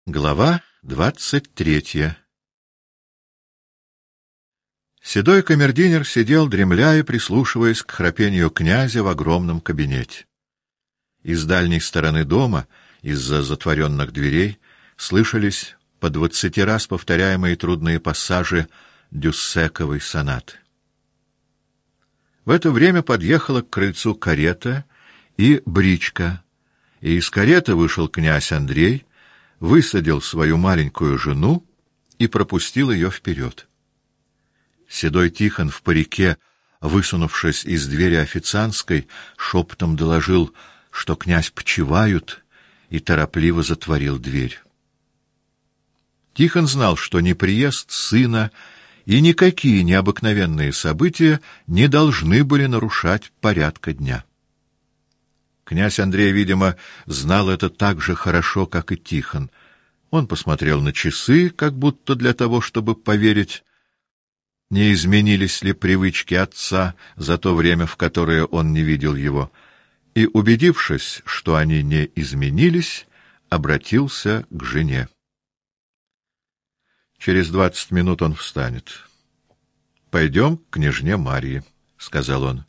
Глава 23. Седой камердинер сидел, дремля и прислушиваясь к храпению князя в огромном кабинете. Из дальней стороны дома, из-за затворенных дверей, слышались по 20 раз повторяемые трудные пассажи Дюссековой сонаты. В это время подъехала к крыльцу карета и бричка, и из кареты вышел князь Андрей, высадил свою маленькую жену и пропустил ее вперед. Седой Тихон в парике, высунувшись из двери официантской, шепотом доложил, что князь почивают, и торопливо затворил дверь. Тихон знал, что ни приезд сына и никакие необыкновенные события не должны были нарушать порядка дня. Князь Андрей, видимо, знал это так же хорошо, как и Тихон. Он посмотрел на часы, как будто для того, чтобы поверить, не изменились ли привычки отца за то время, в которое он не видел его, и, убедившись, что они не изменились, обратился к жене. Через 20 минут он встанет. «Пойдем к княжне Марье», — сказал он.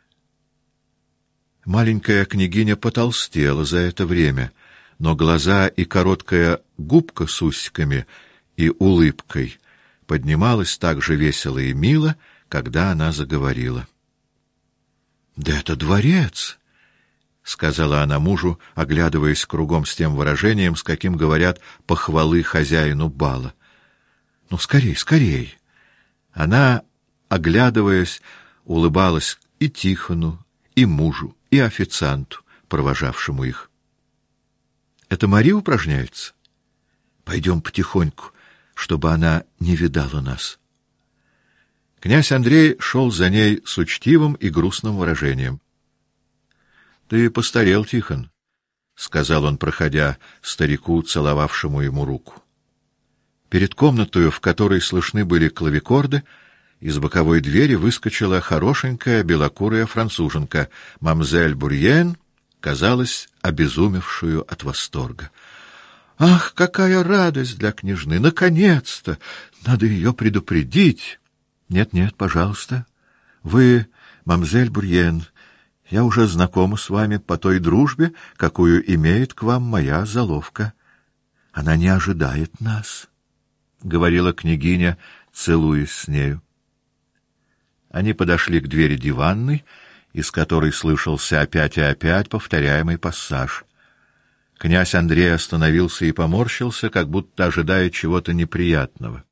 Маленькая княгиня потолстела за это время, но глаза и короткая губка с усиками и улыбкой поднималась так же весело и мило, когда она заговорила. — Да это дворец! — сказала она мужу, оглядываясь кругом с тем выражением, с каким говорят похвалы хозяину бала. — Ну, скорей, скорей! Она, оглядываясь, улыбалась и Тихону, и мужу, и официанту, провожавшему их. — Это Мария упражняется? Пойдем потихоньку, чтобы она не видала нас. Князь Андрей шел за ней с учтивым и грустным выражением. — Ты постарел, Тихон, — сказал он, проходя старику, целовавшему ему руку. Перед комнатою, в которой слышны были клавикорды, из боковой двери выскочила хорошенькая белокурая француженка, мамзель Бурьен, казалось, обезумевшую от восторга. «Ах, какая радость для княжны! Наконец-то! Надо ее предупредить!» «Нет-нет, пожалуйста. Вы, мамзель Бурьен, я уже знакома с вами по той дружбе, какую имеет к вам моя заловка. Она не ожидает нас», — говорила княгиня, целуясь с нею. Они подошли к двери диванной, из которой слышался опять и опять повторяемый пассаж. Князь Андрей остановился и поморщился, как будто ожидая чего-то неприятного.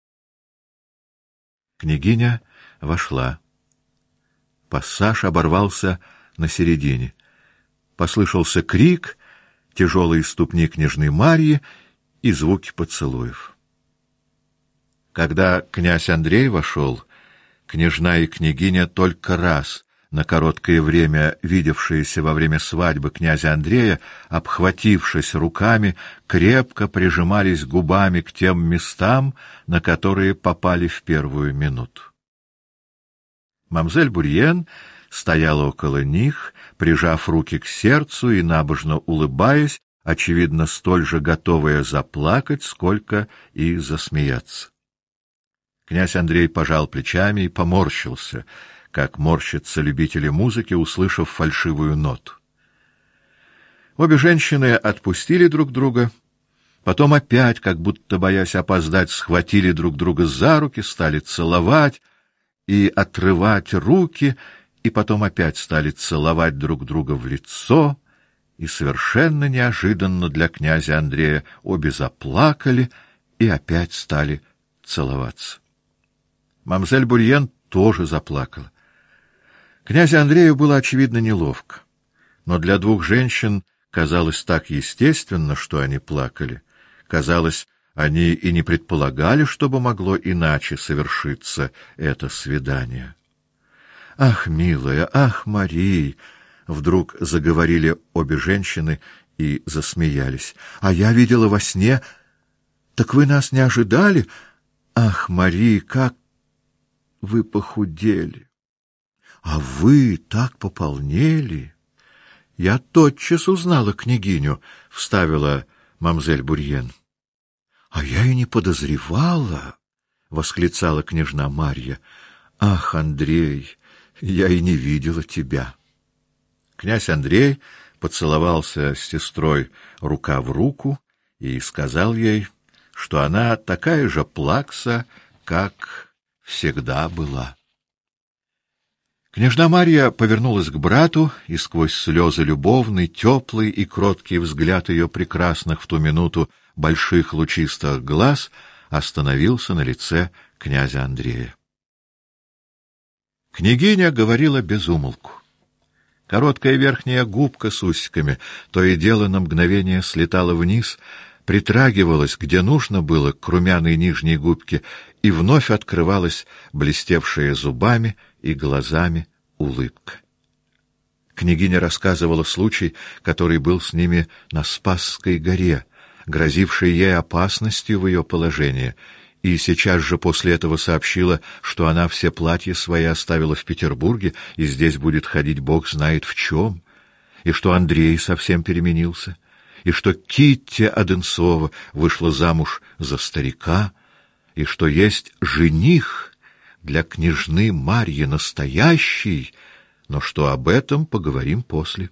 Княгиня вошла. Пассаж оборвался на середине. Послышался крик, тяжелые ступни княжны Марьи и звуки поцелуев. Когда князь Андрей вошел, княжна и княгиня только раз, на короткое время видевшиеся во время свадьбы князя Андрея, обхватившись руками, крепко прижимались губами к тем местам, на которые попали в первую минуту. Мамзель Бурьен стояла около них, прижав руки к сердцу и набожно улыбаясь, очевидно, столь же готовая заплакать, сколько и засмеяться. Князь Андрей пожал плечами и поморщился, как морщатся любители музыки, услышав фальшивую ноту. Обе женщины отпустили друг друга, потом опять, как будто боясь опоздать, схватили друг друга за руки, стали целовать и отрывать руки, и потом опять стали целовать друг друга в лицо, и совершенно неожиданно для князя Андрея обе заплакали и опять стали целоваться. Мамзель Бурьен тоже заплакала. Князю Андрею было, очевидно, неловко, но для двух женщин казалось так естественно, что они плакали. Казалось, они и не предполагали, чтобы могло иначе совершиться это свидание. «Ах, милая, ах, Мария!» — вдруг заговорили обе женщины и засмеялись. «А я видела во сне... Так вы нас не ожидали? Ах, Мария, как вы похудели! А вы так пополнели!» «Я тотчас узнала княгиню», — вставила мамзель Бурьен. А я и не подозревала, — восклицала княжна Марья. — Ах, Андрей, я и не видела тебя. Князь Андрей поцеловался с сестрой рука в руку и сказал ей, что она такая же плакса, как всегда была. Княжна Марья повернулась к брату, и сквозь слезы любовный, теплый и кроткий взгляд ее прекрасных в ту минуту больших лучистых глаз остановился на лице князя Андрея. Княгиня говорила без умолку. Короткая верхняя губка с усиками то и дело на мгновение слетала вниз, притрагивалась, где нужно было, к румяной нижней губке, и вновь открывалась блестевшая зубами и глазами улыбка. Княгиня рассказывала случай, который был с ними на Спасской горе, грозивший ей опасностью в ее положении, и сейчас же после этого сообщила, что она все платья свои оставила в Петербурге и здесь будет ходить бог знает в чем, и что Андрей совсем переменился, и что Китти Одинцова вышла замуж за старика, и что есть жених для княжны Марьи настоящий, но что об этом поговорим после.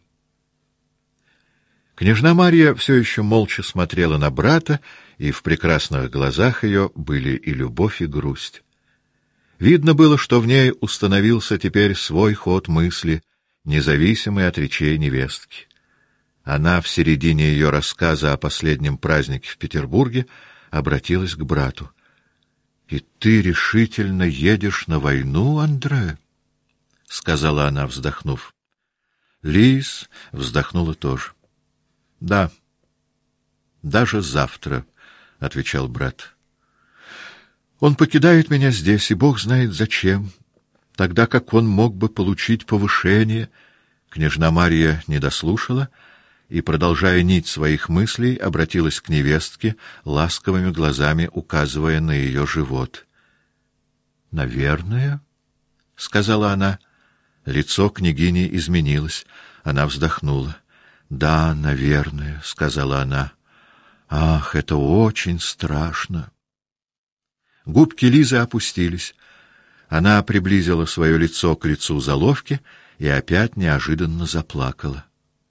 Княжна Марья все еще молча смотрела на брата, и в прекрасных глазах ее были и любовь, и грусть. Видно было, что в ней установился теперь свой ход мысли, независимый от речей невестки. Она в середине ее рассказа о последнем празднике в Петербурге обратилась к брату. — И ты решительно едешь на войну, Андре? — сказала она, вздохнув. Лиз вздохнула тоже. — Да, даже завтра, — отвечал брат. — Он покидает меня здесь, и Бог знает зачем, тогда как он мог бы получить повышение. Княжна Марья не дослушала и, продолжая нить своих мыслей, обратилась к невестке, ласковыми глазами указывая на ее живот. — Наверное, — сказала она. Лицо княгини изменилось. Она вздохнула. — Да, наверное, — сказала она. — Ах, это очень страшно. Губки Лизы опустились. Она приблизила свое лицо к лицу заловки и опять неожиданно заплакала.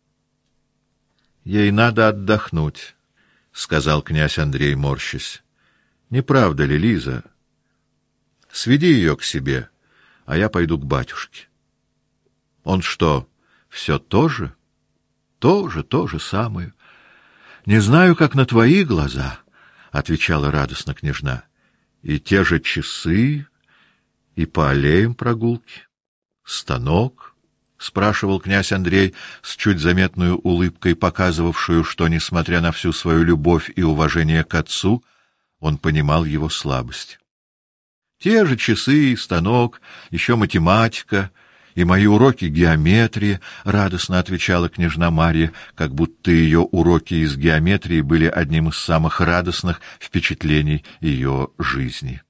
— Ей надо отдохнуть, — сказал князь Андрей, морщась. — Не правда ли, Лиза? Сведи ее к себе, а я пойду к батюшке. — Он что, все то же? — То же самое. — Не знаю, как на твои глаза, — отвечала радостно княжна. — И те же часы, и по аллеям прогулки. — Станок? — спрашивал князь Андрей с чуть заметной улыбкой, показывавшую, что, несмотря на всю свою любовь и уважение к отцу, он понимал его слабость. — Те же часы, станок, еще математика и мои уроки геометрии, — радостно отвечала княжна Марья, как будто ее уроки из геометрии были одним из самых радостных впечатлений ее жизни.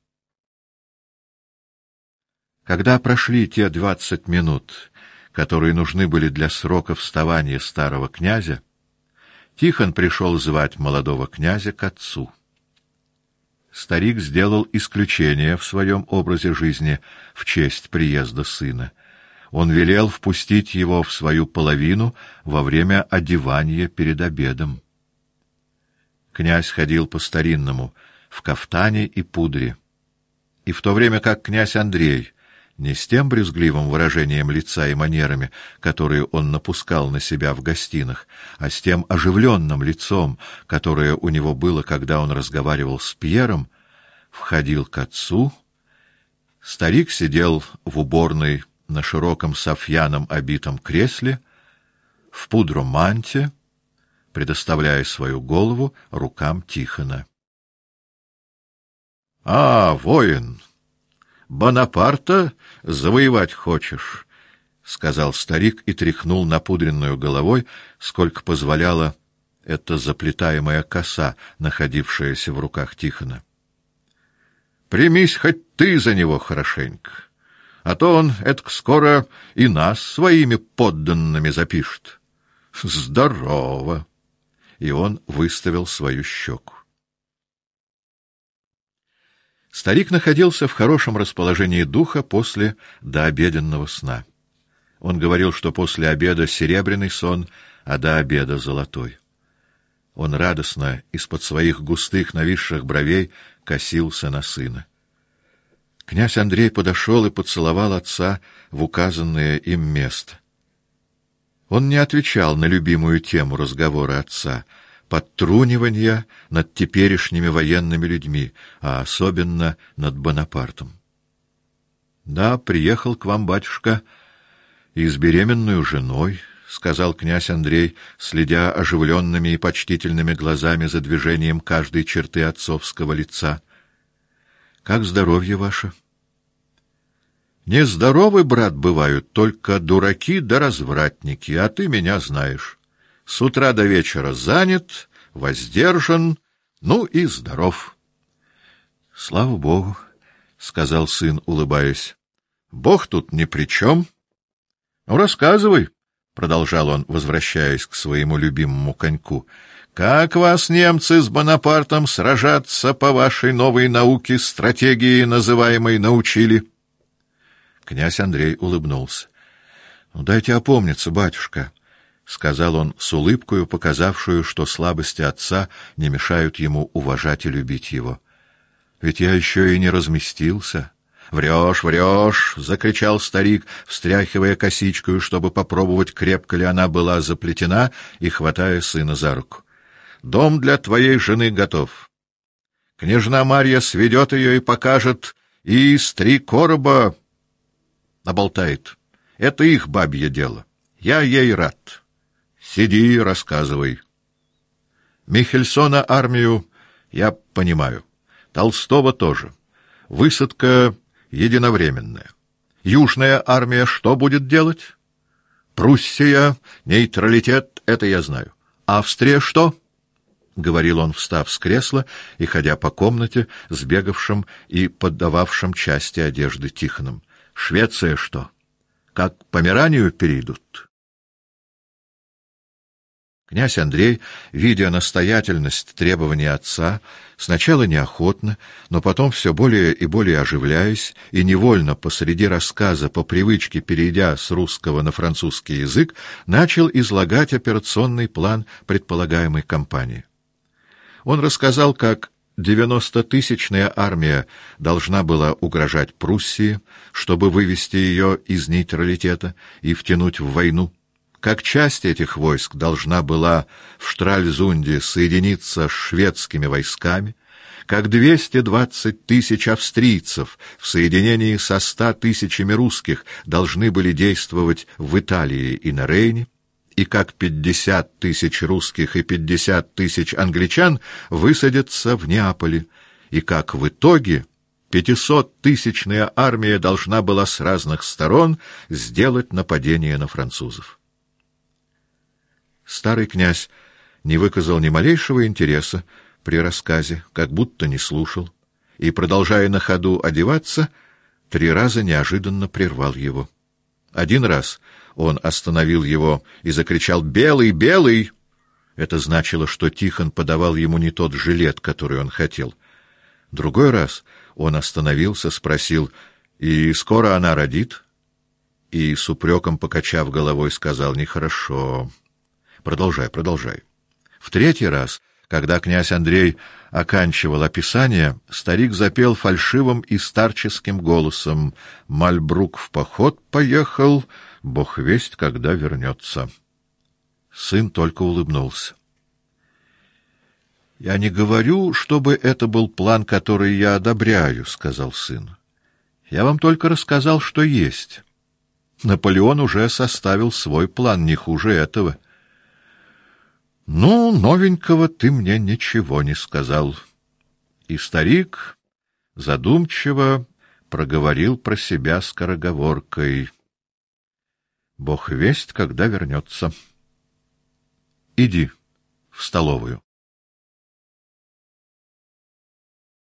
Когда прошли те 20 минут, которые нужны были для срока вставания старого князя, Тихон пришел звать молодого князя к отцу. Старик сделал исключение в своем образе жизни в честь приезда сына. Он велел впустить его в свою половину во время одевания перед обедом. Князь ходил по-старинному, в кафтане и пудре. И в то время как князь Андрей, не с тем брюзгливым выражением лица и манерами, которые он напускал на себя в гостинах, а с тем оживленным лицом, которое у него было, когда он разговаривал с Пьером, входил к отцу. Старик сидел в уборной на широком софьяном обитом кресле, в пудроманте, предоставляя свою голову рукам Тихона. — А, воин! Бонапарта завоевать хочешь? — сказал старик и тряхнул напудренную головой, сколько позволяла эта заплетаемая коса, находившаяся в руках Тихона. — Примись хоть ты за него хорошенько, а то он этак скоро и нас своими подданными запишет. Здорово! И он выставил свою щеку. Старик находился в хорошем расположении духа после дообеденного сна. Он говорил, что после обеда серебряный сон, а до обеда золотой. Он радостно из-под своих густых нависших бровей косился на сына. Князь Андрей подошел и поцеловал отца в указанное им место. Он не отвечал на любимую тему разговора отца — подтрунивания над теперешними военными людьми, а особенно над Бонапартом. — Да, приехал к вам, батюшка, и с беременной женой, — сказал князь Андрей, следя оживленными и почтительными глазами за движением каждой черты отцовского лица. — Как здоровье ваше? — Нездоровы, брат, бывают только дураки да развратники, а ты меня знаешь. С утра до вечера занят, воздержан, ну и здоров. — Слава Богу, — сказал сын, улыбаясь. — Бог тут ни при чем. — Ну, рассказывай, — продолжал он, возвращаясь к своему любимому коньку, — как вас, немцы, с Бонапартом сражаться по вашей новой науке, стратегии, называемой, научили? Князь Андрей улыбнулся. — Ну, дайте опомниться, батюшка, — сказал он с улыбкою, показавшую, что слабости отца не мешают ему уважать и любить его. — Ведь я еще и не разместился. — Врешь, врешь! — закричал старик, встряхивая косичкою, чтобы попробовать, крепко ли она была заплетена, и хватая сына за руку. — Дом для твоей жены готов. Княжна Марья сведет ее и покажет, и из 3 короба наболтает. Это их бабье дело. Я ей рад. Сиди, рассказывай. Михельсона армию я понимаю. Толстого тоже. Высадка единовременная. Южная армия что будет делать? Пруссия, нейтралитет, это я знаю. Австрия что? — говорил он, встав с кресла и ходя по комнате, сбегавшим и поддававшим части одежды Тихоном. — Швеция что? Как к Померанию перейдут? Князь Андрей, видя настоятельность требований отца, сначала неохотно, но потом все более и более оживляясь и невольно посреди рассказа, по привычке перейдя с русского на французский язык, начал излагать операционный план предполагаемой кампании. Он рассказал, как 90-тысячная армия должна была угрожать Пруссии, чтобы вывести ее из нейтралитета и втянуть в войну, как часть этих войск должна была в Штральзунде соединиться с шведскими войсками, как 220 тысяч австрийцев в соединении со 100 тысячами русских должны были действовать в Италии и на Рейне, и как 50 тысяч русских и 50 тысяч англичан высадятся в Неаполе, и как в итоге 500-тысячная армия должна была с разных сторон сделать нападение на французов. Старый князь не выказал ни малейшего интереса при рассказе, как будто не слушал, и, продолжая на ходу одеваться, 3 раза неожиданно прервал его. Один раз он остановил его и закричал: «Белый, белый!» Это значило, что Тихон подавал ему не тот жилет, который он хотел. Другой раз он остановился, спросил: «И скоро она родит?» И, с упреком покачав головой, сказал: «Нехорошо. Продолжай, продолжай». В 3-й раз, когда князь Андрей оканчивал описание, старик запел фальшивым и старческим голосом: «Мальбрук в поход поехал, бог весть, когда вернется». Сын только улыбнулся. «Я не говорю, чтобы это был план, который я одобряю», — сказал сын. «Я вам только рассказал, что есть. Наполеон уже составил свой план, не хуже этого». «Ну, новенького ты мне ничего не сказал». И старик задумчиво проговорил про себя скороговоркой: «Бог весть, когда вернется. Иди в столовую».